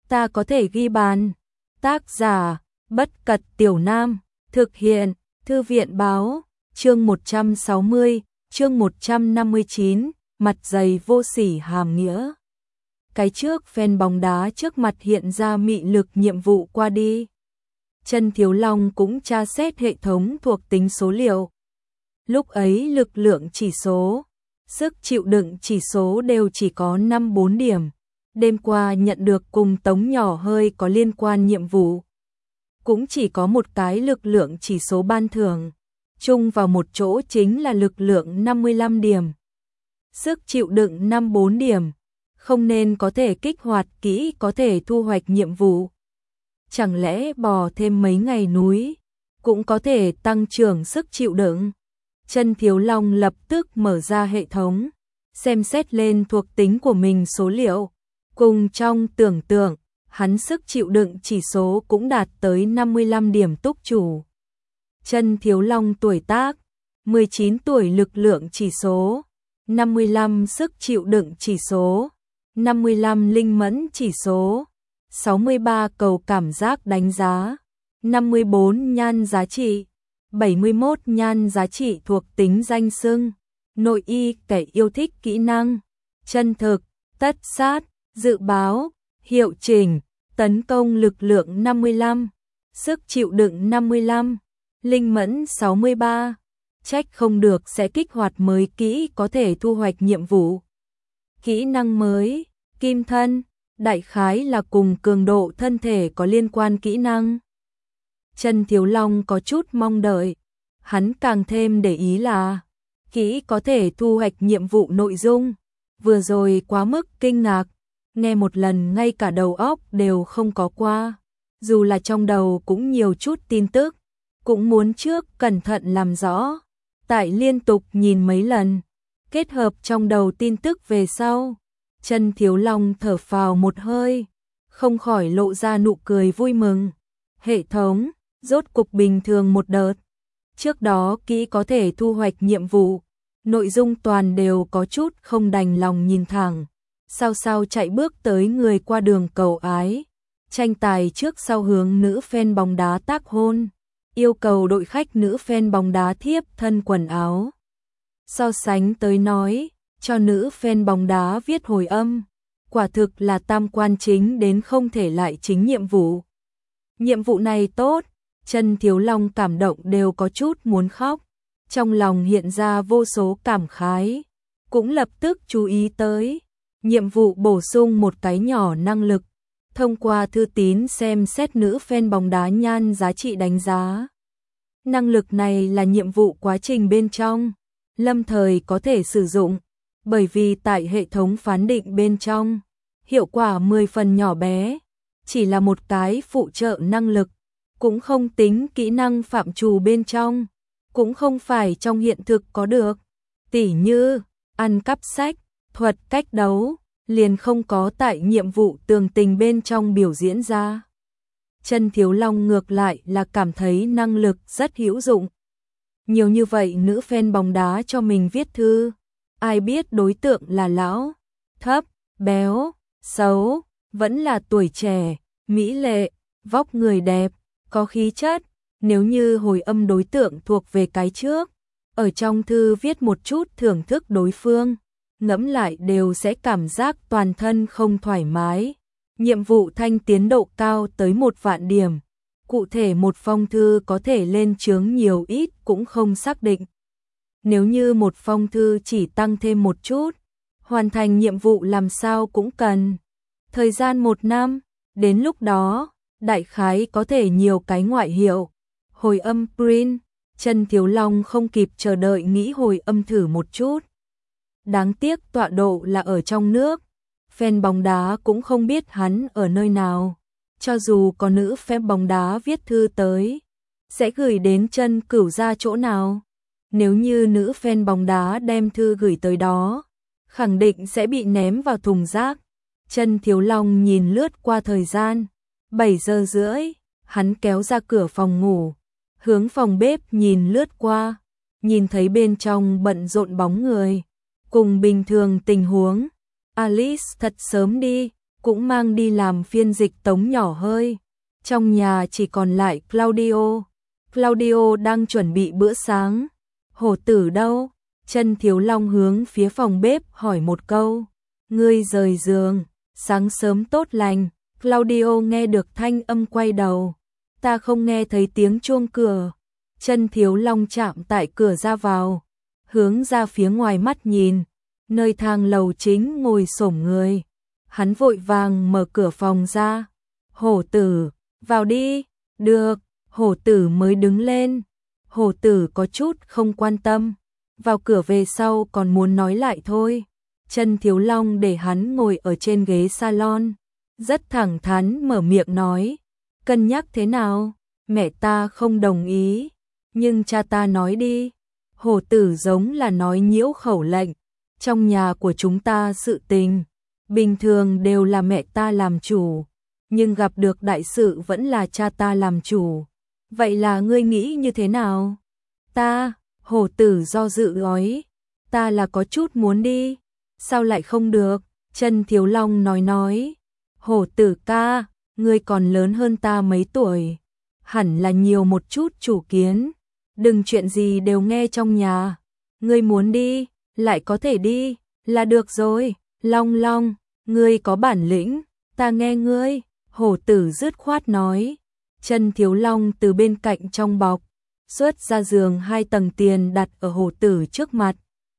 ta có thể ghi bàn. Tác giả, Bất Cật Tiểu Nam, thực hiện, Thư viện báo, chương 160, chương 159, mặt dày vô sỉ hàm nghĩa. Cái trước fan bóng đá trước mặt hiện ra mị lực nhiệm vụ qua đi. Trần Thiếu Long cũng tra xét hệ thống thuộc tính số liệu. Lúc ấy lực lượng chỉ số, sức chịu đựng chỉ số đều chỉ có 5-4 điểm. Đêm qua nhận được cùng Tống Nhỏ Hơi có liên quan nhiệm vụ. Cũng chỉ có một cái lực lượng chỉ số ban thưởng. Chung vào một chỗ chính là lực lượng 55 điểm. Sức chịu đựng 5-4 điểm. Không nên có thể kích hoạt kỹ có thể thu hoạch nhiệm vụ. Chẳng lẽ bò thêm mấy ngày núi cũng có thể tăng trưởng sức chịu đựng. Trần Thiếu Long lập tức mở ra hệ thống, xem xét lên thuộc tính của mình số liệu. Cùng trong tưởng tượng, hắn sức chịu đựng chỉ số cũng đạt tới 55 điểm túc chủ. Trần Thiếu Long tuổi tác, 19 tuổi lực lượng chỉ số, 55 sức chịu đựng chỉ số, 55 linh mẫn chỉ số, 63 cầu cảm giác đánh giá, 54 nhan giá trị, 71 nhan giá trị thuộc tính danh xưng, nội y kẻ yêu thích kỹ năng, chân thực, tất sát, dự báo, hiệu chỉnh, tấn công lực lượng 55, sức chịu đựng 55, linh mẫn 63, trách không được sẽ kích hoạt mới kỹ có thể thu hoạch nhiệm vụ. Kỹ năng mới, kim thân, đại khái là cùng cường độ thân thể có liên quan kỹ năng. Trần Thiếu Long có chút mong đợi, hắn càng thêm để ý là kỹ có thể thu hoạch nhiệm vụ nội dung. Vừa rồi quá mức kinh ngạc, nghe một lần ngay cả đầu óc đều không có qua. Dù là trong đầu cũng nhiều chút tin tức, cũng muốn trước cẩn thận làm rõ. Tại liên tục nhìn mấy lần, kết hợp trong đầu tin tức về sau. Trần Thiếu Long thở phào một hơi, không khỏi lộ ra nụ cười vui mừng. Hệ thống, rốt cục bình thường một đợt. Trước đó kỹ có thể thu hoạch nhiệm vụ, nội dung toàn đều có chút không đành lòng nhìn thẳng. Sao chạy bước tới người qua đường cầu ái, tranh tài trước sau hướng nữ fan bóng đá tác hôn, yêu cầu đội khách nữ fan bóng đá thiếp thân quần áo. So sánh tới nói, cho nữ fan bóng đá viết hồi âm, quả thực là tam quan chính đến không thể lại chính nhiệm vụ. Nhiệm vụ này tốt, Trần Thiếu Long cảm động đều có chút muốn khóc, trong lòng hiện ra vô số cảm khái, cũng lập tức chú ý tới. Nhiệm vụ bổ sung một cái nhỏ năng lực, thông qua thư tín xem xét nữ fan bóng đá nhan giá trị đánh giá. Năng lực này là nhiệm vụ quá trình bên trong, lâm thời có thể sử dụng, bởi vì tại hệ thống phán định bên trong, hiệu quả 10 phần nhỏ bé, chỉ là một cái phụ trợ năng lực, cũng không tính kỹ năng phạm trù bên trong, cũng không phải trong hiện thực có được. Tỉ như, ăn cắp sách, thuật cách đấu, liền không có tại nhiệm vụ tường tình bên trong biểu diễn ra. Trần Thiếu Long ngược lại là cảm thấy năng lực rất hữu dụng. Nhiều như vậy nữ fan bóng đá cho mình viết thư, ai biết đối tượng là lão, thấp, béo, xấu, vẫn là tuổi trẻ, mỹ lệ, vóc người đẹp, có khí chất. Nếu như hồi âm đối tượng thuộc về cái trước, ở trong thư viết một chút thưởng thức đối phương, ngẫm lại đều sẽ cảm giác toàn thân không thoải mái. Nhiệm vụ thanh tiến độ cao tới 1 vạn điểm. Cụ thể một phong thư có thể lên chướng nhiều ít cũng không xác định. Nếu như một phong thư chỉ tăng thêm một chút, hoàn thành nhiệm vụ làm sao cũng cần thời gian 1 năm, đến lúc đó, đại khái có thể nhiều cái ngoại hiệu. Hồi âm print, Trần Thiếu Long không kịp chờ đợi nghĩ hồi âm thử một chút. Đáng tiếc tọa độ là ở trong nước, fan bóng đá cũng không biết hắn ở nơi nào. Cho dù có nữ fan bóng đá viết thư tới, sẽ gửi đến Trần Cửu ra chỗ nào? Nếu như nữ fan bóng đá đem thư gửi tới đó, khẳng định sẽ bị ném vào thùng rác. Trần Thiếu Long nhìn lướt qua thời gian, 7 giờ rưỡi, hắn kéo ra cửa phòng ngủ, hướng phòng bếp nhìn lướt qua, nhìn thấy bên trong bận rộn bóng người. Cùng bình thường tình huống, Alice thật sớm đi, cũng mang đi làm phiên dịch tống nhỏ hơi. Trong nhà chỉ còn lại Claudio. Claudio đang chuẩn bị bữa sáng. Hổ tử đâu? Chân Thiếu Long hướng phía phòng bếp hỏi một câu. Ngươi rời giường, sáng sớm tốt lành. Claudio nghe được thanh âm quay đầu. Ta không nghe thấy tiếng chuông cửa. Chân Thiếu Long chạm tại cửa ra vào, hướng ra phía ngoài mắt nhìn, nơi thang lầu chính ngồi xổm người. Hắn vội vàng mở cửa phòng ra. Hổ tử, vào đi. Được, hổ tử mới đứng lên. Hổ tử có chút không quan tâm. Vào cửa về sau còn muốn nói lại thôi. Chân Thiếu Long để hắn ngồi ở trên ghế salon. Rất thẳng thắn mở miệng nói. Cân nhắc thế nào? Mẹ ta không đồng ý. Nhưng cha ta nói đi. Hổ tử giống là nói nhiễu khẩu lệnh. Trong nhà của chúng ta sự tình bình thường đều là mẹ ta làm chủ, nhưng gặp được đại sự vẫn là cha ta làm chủ. Vậy là ngươi nghĩ như thế nào? Ta, hổ tử do dự nói, ta là có chút muốn đi. Sao lại không được? Chân Thiếu Long nói. Hổ tử ca, ngươi còn lớn hơn ta mấy tuổi, hẳn là nhiều một chút chủ kiến. Đừng chuyện gì đều nghe trong nhà. Ngươi muốn đi, lại có thể đi, là được rồi. Long Long, ngươi có bản lĩnh, ta nghe ngươi. Hổ tử dứt khoát nói. Chân Thiếu Long từ bên cạnh trong bọc xuất ra giường 2 tầng tiền đặt ở hổ tử trước mặt.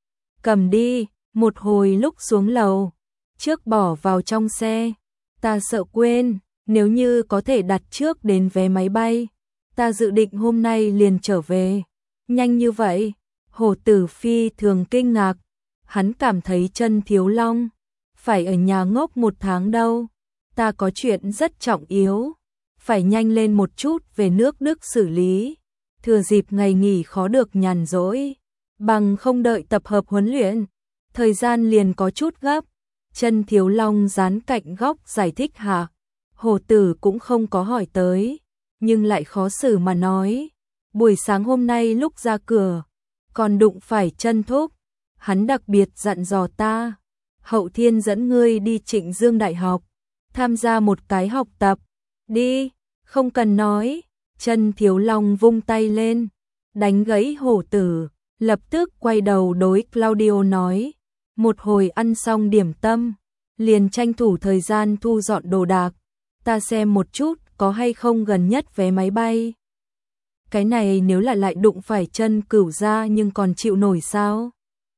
Cầm đi. Một hồi lúc xuống lầu, trước bỏ vào trong xe. Ta sợ quên, nếu như có thể đặt trước đến vé máy bay, ta dự định hôm nay liền trở về. Nhanh như vậy? Hổ tử phi thường kinh ngạc. Hắn cảm thấy Chân Thiếu Long phải ở nhà ngốc 1 tháng đâu. Ta có chuyện rất trọng yếu, phải nhanh lên một chút về nước Đức xử lý. Thừa dịp ngày nghỉ khó được nhàn rỗi, bằng không đợi tập hợp huấn luyện, thời gian liền có chút gấp. Chân Thiếu Long dán cạnh góc giải thích hạ. Hổ tử cũng không có hỏi tới, nhưng lại khó xử mà nói. Buổi sáng hôm nay lúc ra cửa, còn đụng phải Chân thúc. Hắn đặc biệt dặn dò ta, hậu thiên dẫn ngươi đi Trịnh Dương Đại học, tham gia một cái học tập. Đi, không cần nói. Chân Thiếu Long vung tay lên, đánh gãy hổ tử, lập tức quay đầu đối Claudio nói. Một hồi ăn xong điểm tâm, liền tranh thủ thời gian thu dọn đồ đạc. Ta xem một chút có hay không gần nhất vé máy bay. Cái này nếu là lại đụng phải Chân Cửu gia nhưng còn chịu nổi sao?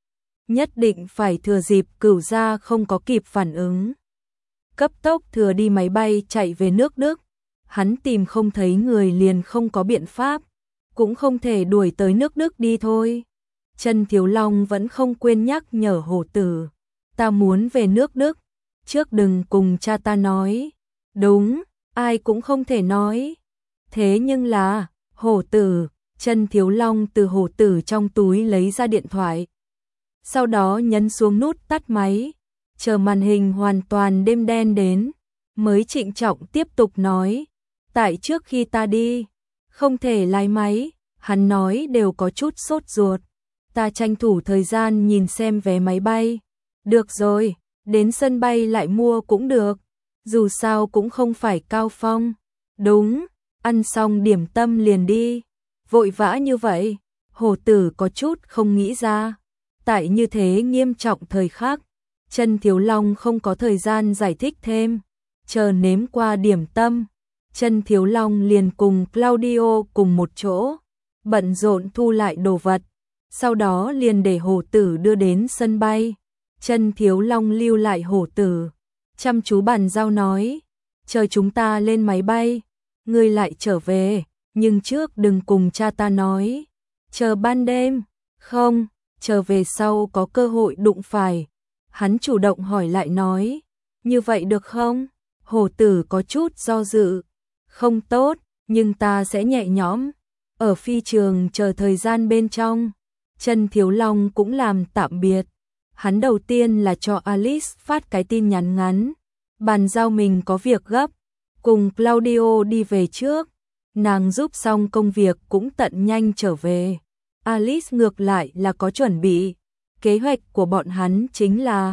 Nhất định phải thừa dịp Cửu gia không có kịp phản ứng, cấp tốc thừa đi máy bay chạy về nước Đức. Hắn tìm không thấy người liền không có biện pháp, cũng không thể đuổi tới nước Đức đi thôi. Chân Thiếu Long vẫn không quên nhắc nhở hổ tử. Ta muốn về nước Đức, trước đừng cùng cha ta nói. Đúng, ai cũng không thể nói. Thế nhưng là, hổ tử. Chân Thiếu Long từ hổ tử trong túi lấy ra điện thoại, sau đó nhấn xuống nút tắt máy, chờ màn hình hoàn toàn đêm đen đến, mới trịnh trọng tiếp tục nói. Tại trước khi ta đi, không thể lái máy. Hắn nói đều có chút sốt ruột. Ta tranh thủ thời gian nhìn xem vé máy bay. Được rồi, đến sân bay lại mua cũng được, dù sao cũng không phải cao phong. Đúng, ăn xong điểm tâm liền đi. Vội vã như vậy? Hổ tử có chút không nghĩ ra. Tại như thế nghiêm trọng thời khắc, Chân Thiếu Long không có thời gian giải thích thêm. Chờ nếm qua điểm tâm, Chân Thiếu Long liền cùng Claudio cùng một chỗ, bận rộn thu lại đồ vật. Sau đó liền để hổ tử đưa đến sân bay. Chân Thiếu Long lưu lại hổ tử, chăm chú bàn giao nói. Chờ chúng ta lên máy bay, ngươi lại trở về, nhưng trước đừng cùng cha ta nói. Chờ ban đêm, không, chờ về sau có cơ hội đụng phải. Hắn chủ động hỏi lại nói, như vậy được không? Hổ tử có chút do dự. Không tốt, nhưng ta sẽ nhẹ nhõm. Ở phi trường chờ thời gian bên trong, Chân Thiếu Long cũng làm tạm biệt. Hắn đầu tiên là cho Alice phát cái tin nhắn ngắn, bàn giao mình có việc gấp, cùng Claudio đi về trước. Nàng giúp xong công việc cũng tận nhanh trở về. Alice ngược lại là có chuẩn bị. Kế hoạch của bọn hắn chính là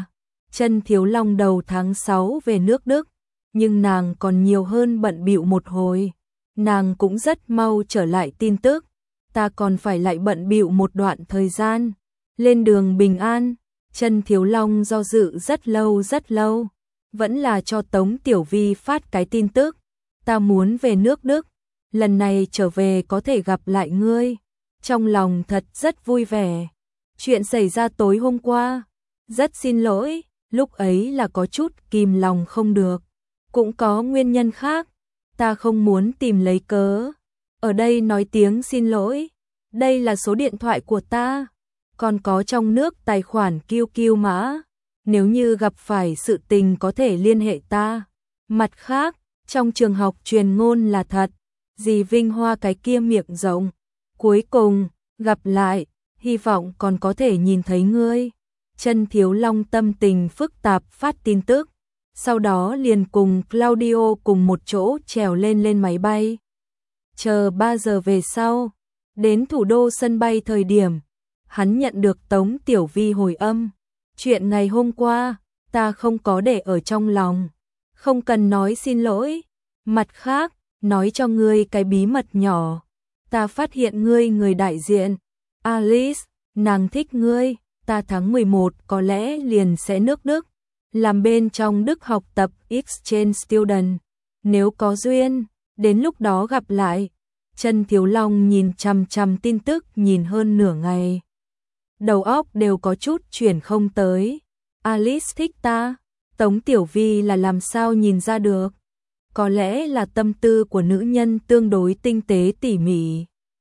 Chân Thiếu Long đầu tháng 6 về nước Đức, nhưng nàng còn nhiều hơn bận bịu một hồi. Nàng cũng rất mau trở lại tin tức, ta còn phải lại bận bịu một đoạn thời gian. Lên đường bình an, Chân Thiếu Long do dự rất lâu, vẫn là cho Tống Tiểu Vi phát cái tin tức, ta muốn về nước Đức, lần này trở về có thể gặp lại ngươi. Trong lòng thật rất vui vẻ. Chuyện xảy ra tối hôm qua, rất xin lỗi, lúc ấy là có chút kìm lòng không được, cũng có nguyên nhân khác, ta không muốn tìm lấy cớ. Ở đây nói tiếng xin lỗi, đây là số điện thoại của ta, còn có trong nước tài khoản QQ mã, nếu như gặp phải sự tình có thể liên hệ ta. Mặt khác, trong trường học truyền ngôn là thật, dì Vinh Hoa cái kia miệng rộng. Cuối cùng, gặp lại, hy vọng còn có thể nhìn thấy ngươi. Chân Thiếu Long tâm tình phức tạp phát tin tức, sau đó liền cùng Claudio cùng một chỗ trèo lên máy bay. Chờ 3 giờ về sau, đến thủ đô sân bay thời điểm, hắn nhận được Tống Tiểu Vi hồi âm. Chuyện ngày hôm qua, ta không có để ở trong lòng, không cần nói xin lỗi. Mặt khác, nói cho ngươi cái bí mật nhỏ, ta phát hiện ngươi người đại diện, Alice, nàng thích ngươi, ta tháng 11 có lẽ liền sẽ nước Đức, làm bên trong Đức học tập exchange student, nếu có duyên, đến lúc đó gặp lại. Chân Thiếu Long nhìn chằm chằm tin tức nhìn hơn nửa ngày. Đầu óc đều có chút chuyển không tới. Alice thích ta, Tống Tiểu Vi là làm sao nhìn ra được? Có lẽ là tâm tư của nữ nhân tương đối tinh tế tỉ mỉ.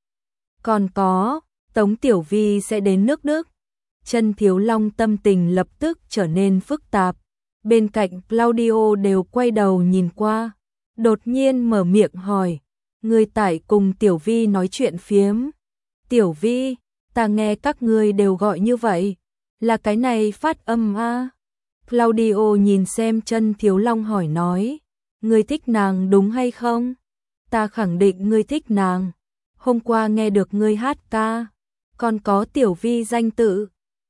Còn có, Tống Tiểu Vi sẽ đến nước Đức. Chân Thiếu Long tâm tình lập tức trở nên phức tạp. Bên cạnh Claudio đều quay đầu nhìn qua. Đột nhiên mở miệng hỏi, người tại cùng Tiểu Vi nói chuyện phiếm. Tiểu Vi, ta nghe các ngươi đều gọi như vậy, là cái này phát âm a? Claudio nhìn xem Chân Thiếu Long hỏi nói, ngươi thích nàng đúng hay không? Ta khẳng định ngươi thích nàng, hôm qua nghe được ngươi hát ca, còn có Tiểu Vi danh tự,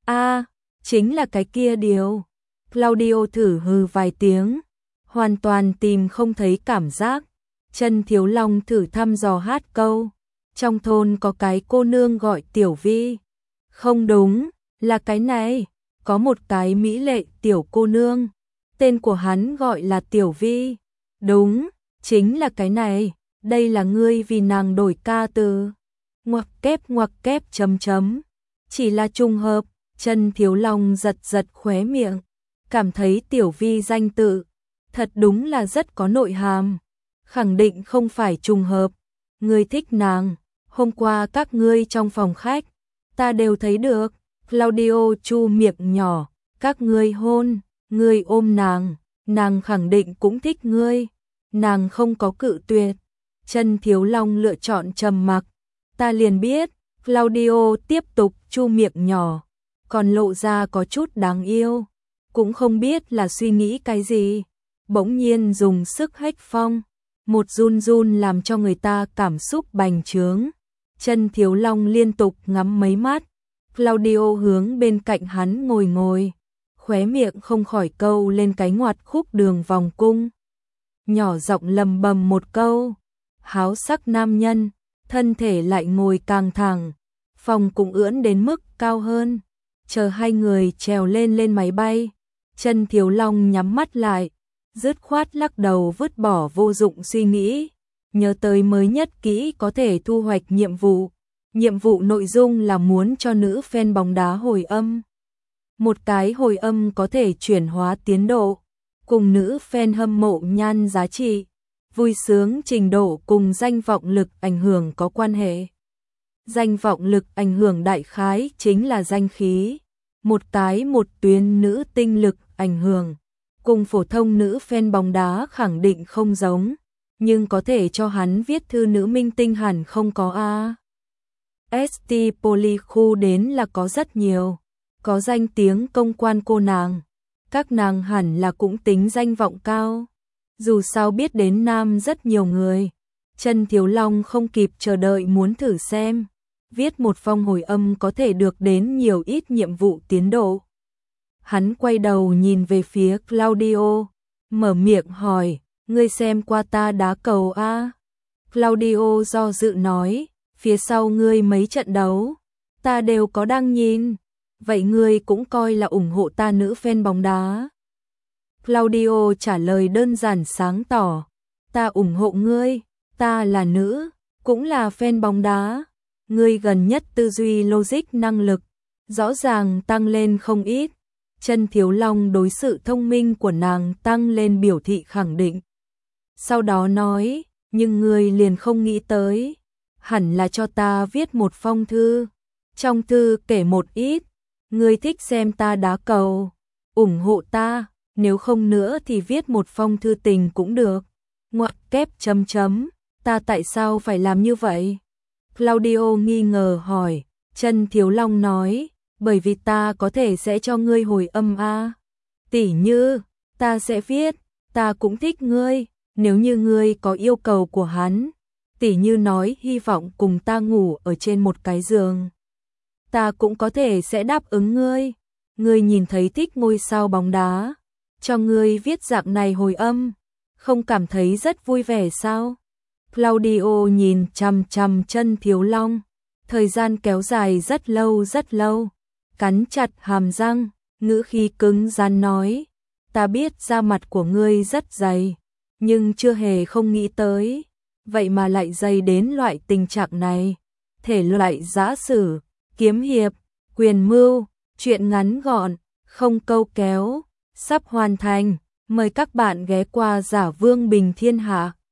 chính là cái kia điều. Claudio thử hừ vài tiếng, hoàn toàn tìm không thấy cảm giác. Chân Thiếu Long thử thăm dò hát câu, trong thôn có cái cô nương gọi Tiểu Vi. Không đúng, là cái này, có một cái mỹ lệ tiểu cô nương, tên của hắn gọi là Tiểu Vi. Đúng, chính là cái này, đây là ngươi vì nàng đổi ca từ. Ngoặc kép chấm chấm. Chỉ là trùng hợp. Chân Thiếu Long giật khóe miệng, cảm thấy Tiểu Vi danh tự thật đúng là rất có nội hàm, khẳng định không phải trùng hợp. Ngươi thích nàng, hôm qua các ngươi trong phòng khách, ta đều thấy được. Claudio chu miệng nhỏ, các ngươi hôn, ngươi ôm nàng, nàng khẳng định cũng thích ngươi, nàng không có cự tuyệt. Chân Thiếu Long lựa chọn trầm mặc, ta liền biết. Claudio tiếp tục chu miệng nhỏ, còn lộ ra có chút đáng yêu, cũng không biết là suy nghĩ cái gì, bỗng nhiên dùng sức hách phong, một run run làm cho người ta cảm xúc bành trướng. Chân Thiếu Long liên tục ngắm mấy mắt, Claudio hướng bên cạnh hắn ngồi, khóe miệng không khỏi câu lên cái ngoặt khúc đường vòng cung. Nhỏ giọng lầm bầm một câu, háo sắc nam nhân, thân thể lại ngồi càng thẳng, phòng cũng ưỡn đến mức cao hơn. Chờ hai người trèo lên máy bay, Chân Thiếu Long nhắm mắt lại, dứt khoát lắc đầu vứt bỏ vô dụng suy nghĩ, nhớ tới mới nhất kỹ có thể thu hoạch nhiệm vụ. Nhiệm vụ nội dung là muốn cho nữ fan bóng đá hồi âm. Một cái hồi âm có thể chuyển hóa tiến độ, cùng nữ fan hâm mộ nhan giá trị, vui sướng trình độ cùng danh vọng lực ảnh hưởng có quan hệ. Danh vọng lực ảnh hưởng đại khái chính là danh khí. Một tuyến nữ tinh lực ảnh hưởng, cùng phổ thông nữ fan bóng đá khẳng định không giống, nhưng có thể cho hắn viết thư nữ minh tinh hẳn không có a. ST Poly khu đến là có rất nhiều, có danh tiếng công quan cô nàng, các nàng hẳn là cũng tính danh vọng cao. Dù sao biết đến nam rất nhiều người, Chân Thiếu Long không kịp chờ đợi muốn thử xem, viết một phong hồi âm có thể được đến nhiều ít nhiệm vụ tiến độ. Hắn quay đầu nhìn về phía Claudio, mở miệng hỏi, ngươi xem qua ta đá cầu a? Claudio do dự nói, phía sau ngươi mấy trận đấu, ta đều có đang nhìn, vậy ngươi cũng coi là ủng hộ ta nữ fan bóng đá. Claudio trả lời đơn giản sáng tỏ, ta ủng hộ ngươi, ta là nữ, cũng là fan bóng đá, ngươi gần nhất tư duy logic năng lực, rõ ràng tăng lên không ít. Chân Thiếu Long đối sự thông minh của nàng tăng lên biểu thị khẳng định. Sau đó nói, nhưng ngươi liền không nghĩ tới, hẳn là cho ta viết một phong thư, trong thư kể một ít, ngươi thích xem ta đá cầu, ủng hộ ta, nếu không nữa thì viết một phong thư tình cũng được. Ngoặc kép chấm chấm, ta tại sao phải làm như vậy? Claudio nghi ngờ hỏi, Chân Thiếu Long nói, bởi vì ta có thể sẽ cho ngươi hồi âm a. Tỉ như, ta sẽ viết, ta cũng thích ngươi, nếu như ngươi có yêu cầu của hắn, tỉ như nói hy vọng cùng ta ngủ ở trên một cái giường, ta cũng có thể sẽ đáp ứng ngươi. Ngươi nhìn thấy thích ngôi sao bóng đá, cho ngươi viết dạng này hồi âm, không cảm thấy rất vui vẻ sao? Claudio nhìn chằm chằm Chân Thiếu Long, thời gian kéo dài rất lâu, cắn chặt hàm răng, ngữ khí cứng rắn nói, ta biết da mặt của ngươi rất dày, nhưng chưa hề không nghĩ tới, vậy mà lại dày đến loại tình trạng này. Thể loại giã sử, kiếm hiệp, quyền mưu, truyện ngắn gọn, không câu kéo, sắp hoàn thành, mời các bạn ghé qua Giả Vương Bình Thiên Hạ.